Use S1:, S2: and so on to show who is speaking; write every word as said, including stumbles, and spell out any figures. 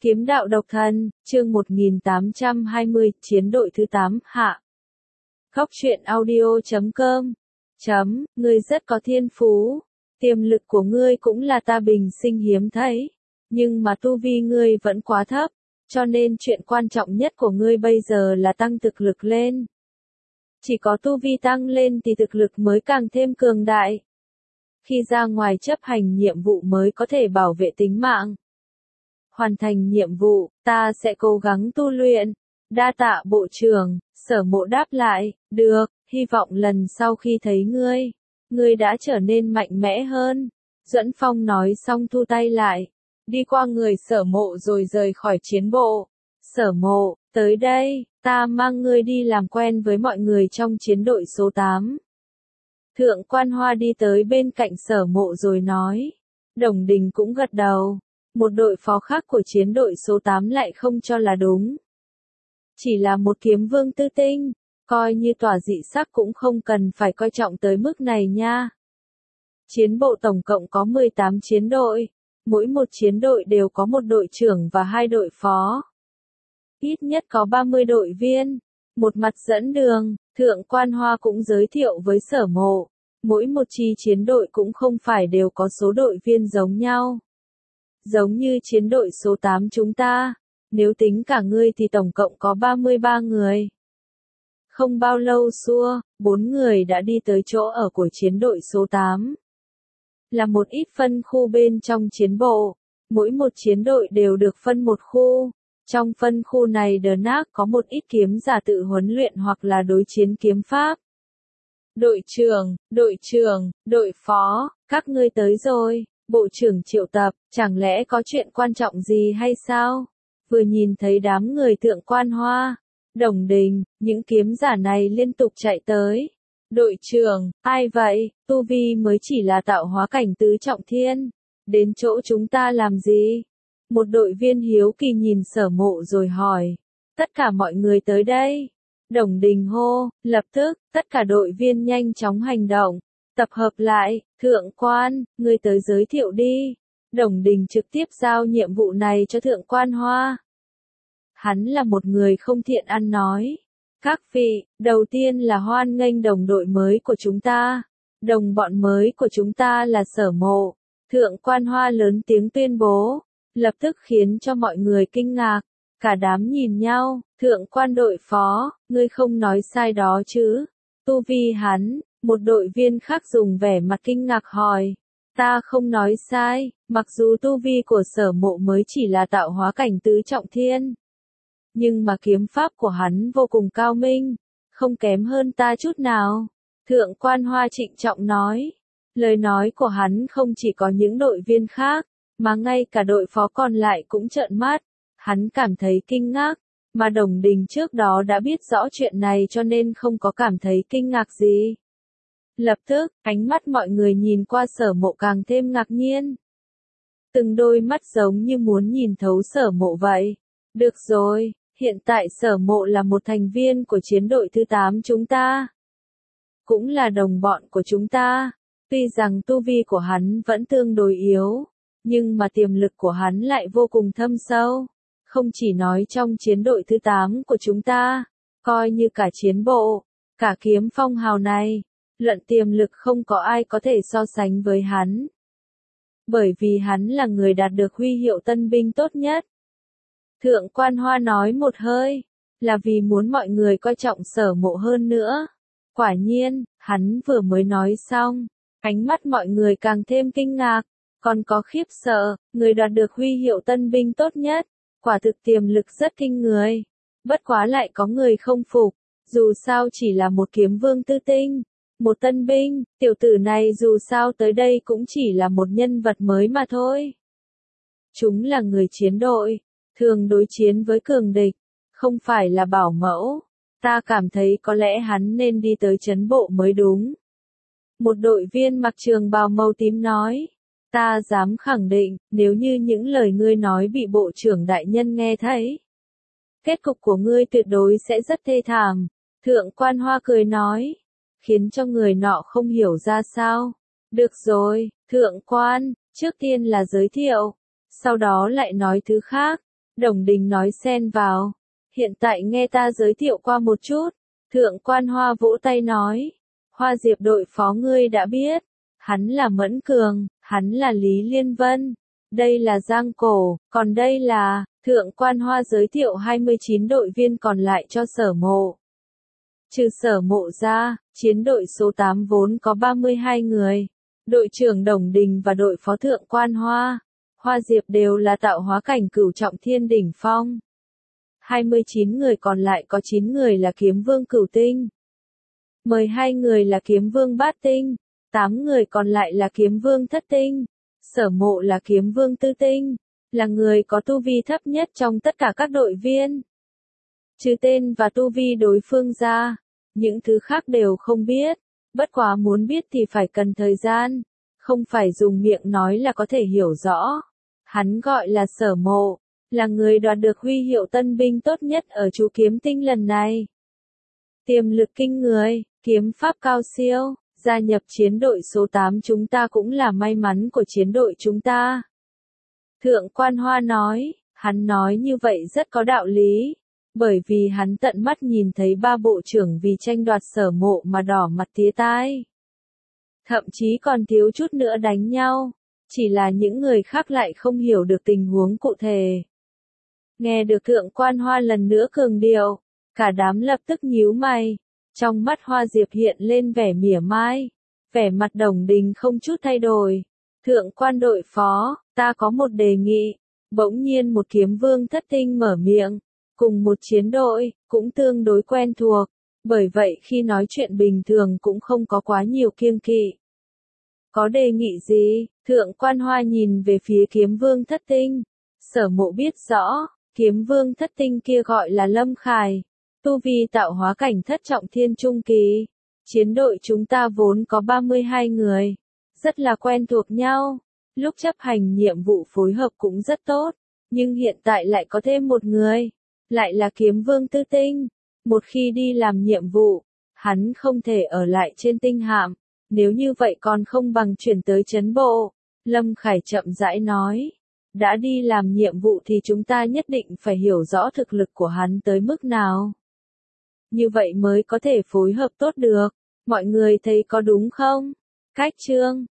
S1: Kiếm đạo độc thân, chương một nghìn tám trăm hai mươi, chiến đội thứ tám, hạ. Góc truyện audio chấm com. Chấm, ngươi rất có thiên phú. Tiềm lực của ngươi cũng là ta bình sinh hiếm thấy. Nhưng mà tu vi ngươi vẫn quá thấp. Cho nên chuyện quan trọng nhất của ngươi bây giờ là tăng thực lực lên. Chỉ có tu vi tăng lên thì thực lực mới càng thêm cường đại. Khi ra ngoài chấp hành nhiệm vụ mới có thể bảo vệ tính mạng. Hoàn thành nhiệm vụ, ta sẽ cố gắng tu luyện. Đa tạ bộ trưởng, Sở Mộ đáp lại, được, hy vọng lần sau khi thấy ngươi, ngươi đã trở nên mạnh mẽ hơn. Duẫn Phong nói xong thu tay lại, đi qua người Sở Mộ rồi rời khỏi chiến bộ. Sở Mộ, tới đây, ta mang ngươi đi làm quen với mọi người trong chiến đội số tám. Thượng Quan Hoa đi tới bên cạnh Sở Mộ rồi nói. Đồng Đình cũng gật đầu. Một đội phó khác của chiến đội số tám lại không cho là đúng. Chỉ là một kiếm vương tư tinh, coi như tỏa dị sắc cũng không cần phải coi trọng tới mức này nha. Chiến bộ tổng cộng có mười tám chiến đội, mỗi một chiến đội đều có một đội trưởng và hai đội phó. Ít nhất có ba mươi đội viên, một mặt dẫn đường, Thượng Quan Hoa cũng giới thiệu với Sở Mộ, mỗi một chi chiến đội cũng không phải đều có số đội viên giống nhau. Giống như chiến đội số tám chúng ta, nếu tính cả ngươi thì tổng cộng có ba mươi ba người. Không bao lâu xua, bốn người đã đi tới chỗ ở của chiến đội số tám. Là một ít phân khu bên trong chiến bộ, mỗi một chiến đội đều được phân một khu. Trong phân khu này đờ nác có một ít kiếm giả tự huấn luyện hoặc là đối chiến kiếm pháp. Đội trưởng, đội trưởng, đội phó, các ngươi tới rồi. Bộ trưởng triệu tập, chẳng lẽ có chuyện quan trọng gì hay sao? Vừa nhìn thấy đám người Thượng Quan Hoa, Đồng Đình, những kiếm giả này liên tục chạy tới. Đội trưởng, ai vậy? Tu vi mới chỉ là tạo hóa cảnh tứ trọng thiên. Đến chỗ chúng ta làm gì? Một đội viên hiếu kỳ nhìn Sở Mộ rồi hỏi. Tất cả mọi người tới đây. Đồng Đình hô, lập tức, tất cả đội viên nhanh chóng hành động. Tập hợp lại, Thượng Quan, ngươi tới giới thiệu đi. Đồng Đình trực tiếp giao nhiệm vụ này cho Thượng Quan Hoa. Hắn là một người không thiện ăn nói. Các vị, đầu tiên là hoan nghênh đồng đội mới của chúng ta. Đồng bọn mới của chúng ta là Sở Mộ. Thượng Quan Hoa lớn tiếng tuyên bố, lập tức khiến cho mọi người kinh ngạc. Cả đám nhìn nhau, Thượng Quan đội phó, ngươi không nói sai đó chứ. Tu vi hắn. Một đội viên khác dùng vẻ mặt kinh ngạc hỏi. Ta không nói sai, mặc dù tu vi của Sở Mộ mới chỉ là tạo hóa cảnh tứ trọng thiên. Nhưng mà kiếm pháp của hắn vô cùng cao minh, không kém hơn ta chút nào. Thượng Quan Hoa trịnh trọng nói. Lời nói của hắn không chỉ có những đội viên khác, mà ngay cả đội phó còn lại cũng trợn mắt. Hắn cảm thấy kinh ngạc, mà Đồng Đình trước đó đã biết rõ chuyện này cho nên không có cảm thấy kinh ngạc gì. Lập tức, ánh mắt mọi người nhìn qua Sở Mộ càng thêm ngạc nhiên. Từng đôi mắt giống như muốn nhìn thấu Sở Mộ vậy. Được rồi, hiện tại Sở Mộ là một thành viên của chiến đội thứ tám chúng ta. Cũng là đồng bọn của chúng ta. Tuy rằng tu vi của hắn vẫn tương đối yếu, nhưng mà tiềm lực của hắn lại vô cùng thâm sâu. Không chỉ nói trong chiến đội thứ tám của chúng ta, coi như cả chiến bộ, cả kiếm phong hào này. Luận tiềm lực không có ai có thể so sánh với hắn. Bởi vì hắn là người đạt được huy hiệu tân binh tốt nhất. Thượng Quan Hoa nói một hơi, là vì muốn mọi người coi trọng Sở Mộ hơn nữa. Quả nhiên, hắn vừa mới nói xong, ánh mắt mọi người càng thêm kinh ngạc, còn có khiếp sợ, người đạt được huy hiệu tân binh tốt nhất, quả thực tiềm lực rất kinh người. Bất quá lại có người không phục, dù sao chỉ là một kiếm vương tư tinh. Một tân binh, tiểu tử này dù sao tới đây cũng chỉ là một nhân vật mới mà thôi. Chúng là người chiến đội, thường đối chiến với cường địch, không phải là bảo mẫu. Ta cảm thấy có lẽ hắn nên đi tới trấn bộ mới đúng. Một đội viên mặc trường bào màu tím nói, ta dám khẳng định, nếu như những lời ngươi nói bị bộ trưởng đại nhân nghe thấy, kết cục của ngươi tuyệt đối sẽ rất thê thảm. Thượng Quan Hoa cười nói. Khiến cho người nọ không hiểu ra sao. Được rồi, Thượng Quan, trước tiên là giới thiệu, sau đó lại nói thứ khác. Đồng Đình nói xen vào. Hiện tại nghe ta giới thiệu qua một chút. Thượng quan Hoa vỗ tay nói. Hoa Diệp đội phó ngươi đã biết. Hắn là Mẫn Cường, hắn là Lý Liên Vân. Đây là Giang Cổ, còn đây là, Thượng quan Hoa giới thiệu hai mươi chín đội viên còn lại cho Sở Mộ. Trừ Sở Mộ ra, chiến đội số tám vốn có ba mươi hai người. Đội trưởng Đồng Đình và đội phó Thượng quan Hoa, Hoa Diệp đều là tạo hóa cảnh cửu trọng thiên đỉnh phong. hai mươi chín người còn lại có chín người là kiếm vương cửu tinh. mười hai người là kiếm vương bát tinh. tám người còn lại là kiếm vương thất tinh. Sở Mộ là kiếm vương tư tinh, là người có tu vi thấp nhất trong tất cả các đội viên. Trừ tên và tu vi đối phương ra, những thứ khác đều không biết, bất quá muốn biết thì phải cần thời gian, không phải dùng miệng nói là có thể hiểu rõ. Hắn gọi là Sở Mộ, là người đoạt được huy hiệu tân binh tốt nhất ở chú kiếm tinh lần này. Tiềm lực kinh người, kiếm pháp cao siêu. Gia nhập chiến đội số tám chúng ta cũng là may mắn của chiến đội chúng ta. Thượng quan Hoa nói, hắn nói như vậy rất có đạo lý, bởi vì hắn tận mắt nhìn thấy ba bộ trưởng vì tranh đoạt Sở Mộ mà đỏ mặt tía tai. Thậm chí còn thiếu chút nữa đánh nhau, chỉ là những người khác lại không hiểu được tình huống cụ thể. Nghe được Thượng quan Hoa lần nữa cường điệu, cả đám lập tức nhíu mày. Trong mắt Hoa Diệp hiện lên vẻ mỉa mai, vẻ mặt Đồng Đình không chút thay đổi. Thượng quan đội phó, ta có một đề nghị. Bỗng nhiên một kiếm vương thất tinh mở miệng, cùng một chiến đội, cũng tương đối quen thuộc, bởi vậy khi nói chuyện bình thường cũng không có quá nhiều kiêng kỵ. Có đề nghị gì? Thượng quan Hoa nhìn về phía kiếm vương thất tinh. Sở Mộ biết rõ, kiếm vương thất tinh kia gọi là Lâm Khải. Tu vi tạo hóa cảnh thất trọng thiên trung kỳ. Chiến đội chúng ta vốn có ba mươi hai người. Rất là quen thuộc nhau. Lúc chấp hành nhiệm vụ phối hợp cũng rất tốt. Nhưng hiện tại lại có thêm một người. Lại là kiếm vương tư tinh. Một khi đi làm nhiệm vụ, hắn không thể ở lại trên tinh hạm. Nếu như vậy còn không bằng chuyển tới trấn bộ. Lâm Khải chậm rãi nói. Đã đi làm nhiệm vụ thì chúng ta nhất định phải hiểu rõ thực lực của hắn tới mức nào. Như vậy mới có thể phối hợp tốt được. Mọi người thấy có đúng không? Cách chương